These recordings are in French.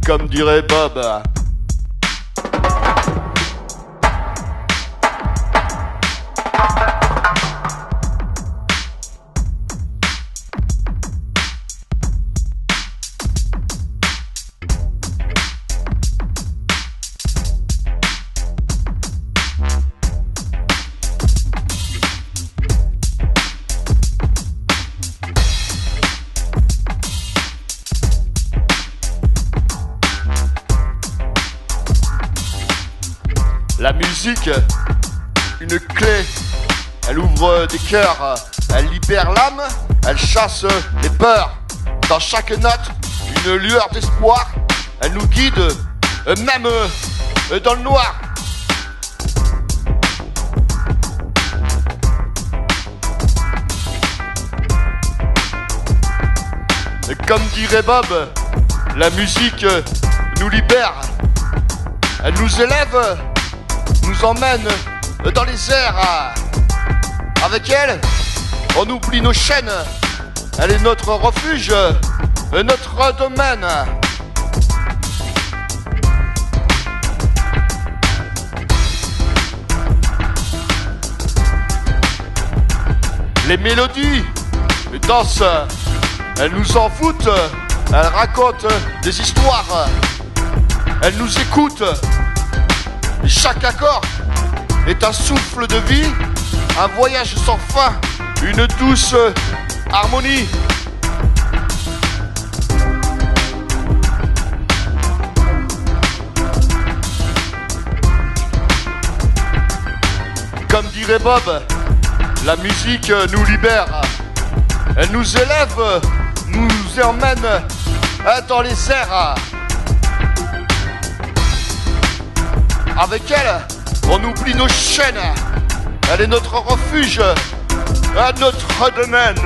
comme dirait Bob. La musique, une clé, elle ouvre des cœurs, elle libère l'âme, elle chasse les peurs. Dans chaque note, une lueur d'espoir, elle nous guide, même dans le noir. Et comme dirait Bob, la musique nous libère, elle nous élève, nous emmène dans les airs. Avec elle, on oublie nos chaînes. Elle est notre refuge, notre domaine. Les mélodies, les danses, elles nous en foutent. Elles racontent des histoires. Elles nous écoutent. Et chaque accord est un souffle de vie, un voyage sans fin, une douce harmonie. Comme dirait Bob, la musique nous libère. Elle nous élève, nous emmène dans les airs. Avec elle, on oublie nos chaînes. Elle est notre refuge, notre domaine.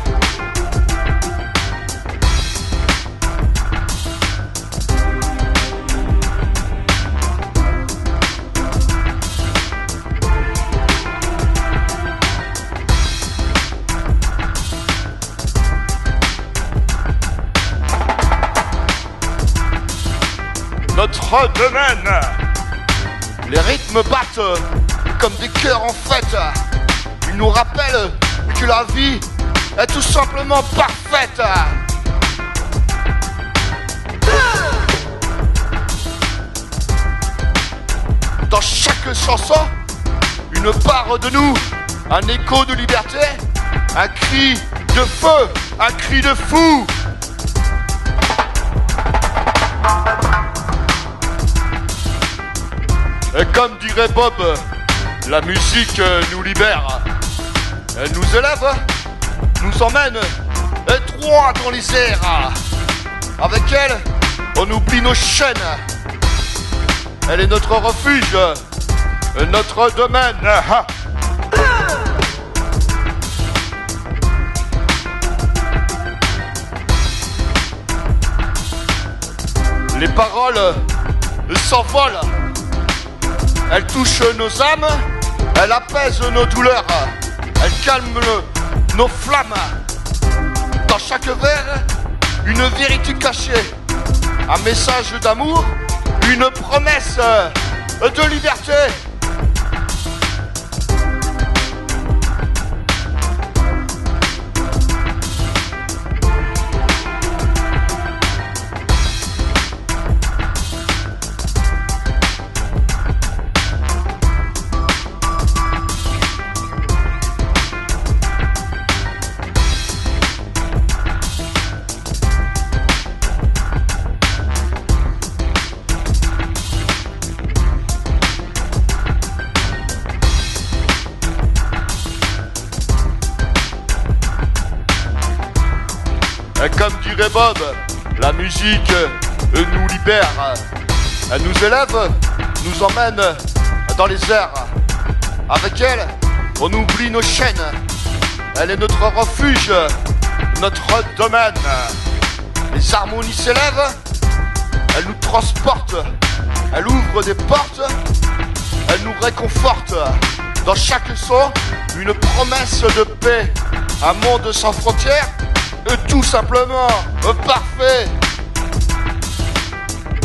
Notre domaine. Les rythmes battent comme des cœurs en fête. Ils nous rappellent que la vie est tout simplement parfaite. Dans chaque chanson, une part de nous, un écho de liberté, un cri de feu, un cri de fou. Et comme dirait Bob, la musique nous libère. Elle nous élève, nous emmène droit dans les airs. Avec elle, on oublie nos chaînes. Elle est notre refuge, notre domaine. Les paroles s'envolent. Elle touche nos âmes, elle apaise nos douleurs, elle calme nos flammes. Dans chaque vers, une vérité cachée, un message d'amour, une promesse de liberté. Comme dirait Bob, la musique nous libère. Elle nous élève, nous emmène dans les airs. Avec elle, on oublie nos chaînes. Elle est notre refuge, notre domaine. Les harmonies s'élèvent, elle nous transporte, elle ouvre des portes, elle nous réconforte. Dans chaque son, une promesse de paix, un monde sans frontières. Tout simplement parfait.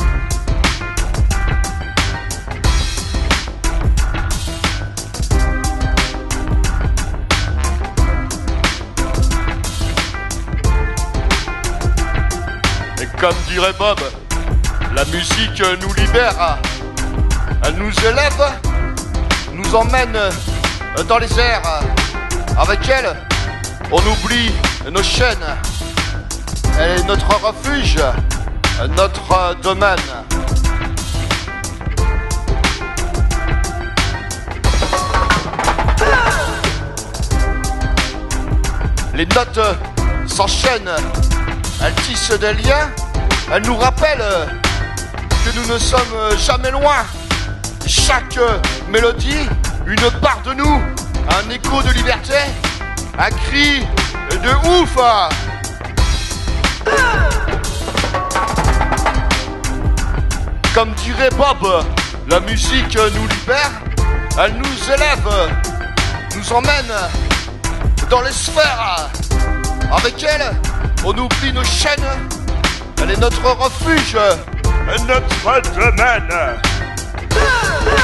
Comme dirait Bob, la musique nous libère. Elle nous élève, nous emmène dans les airs. Avec elle, on oublie nos chaînes. Elle est notre refuge, notre domaine. Les notes s'enchaînent, elles tissent des liens, elles nous rappellent que nous ne sommes jamais loin. Chaque mélodie, une part de nous, un écho de liberté, un cri de ouf. Comme dirait Bob, la musique nous libère, elle nous élève, nous emmène dans les sphères. Avec elle, on oublie nos chaînes, elle est notre refuge, notre domaine.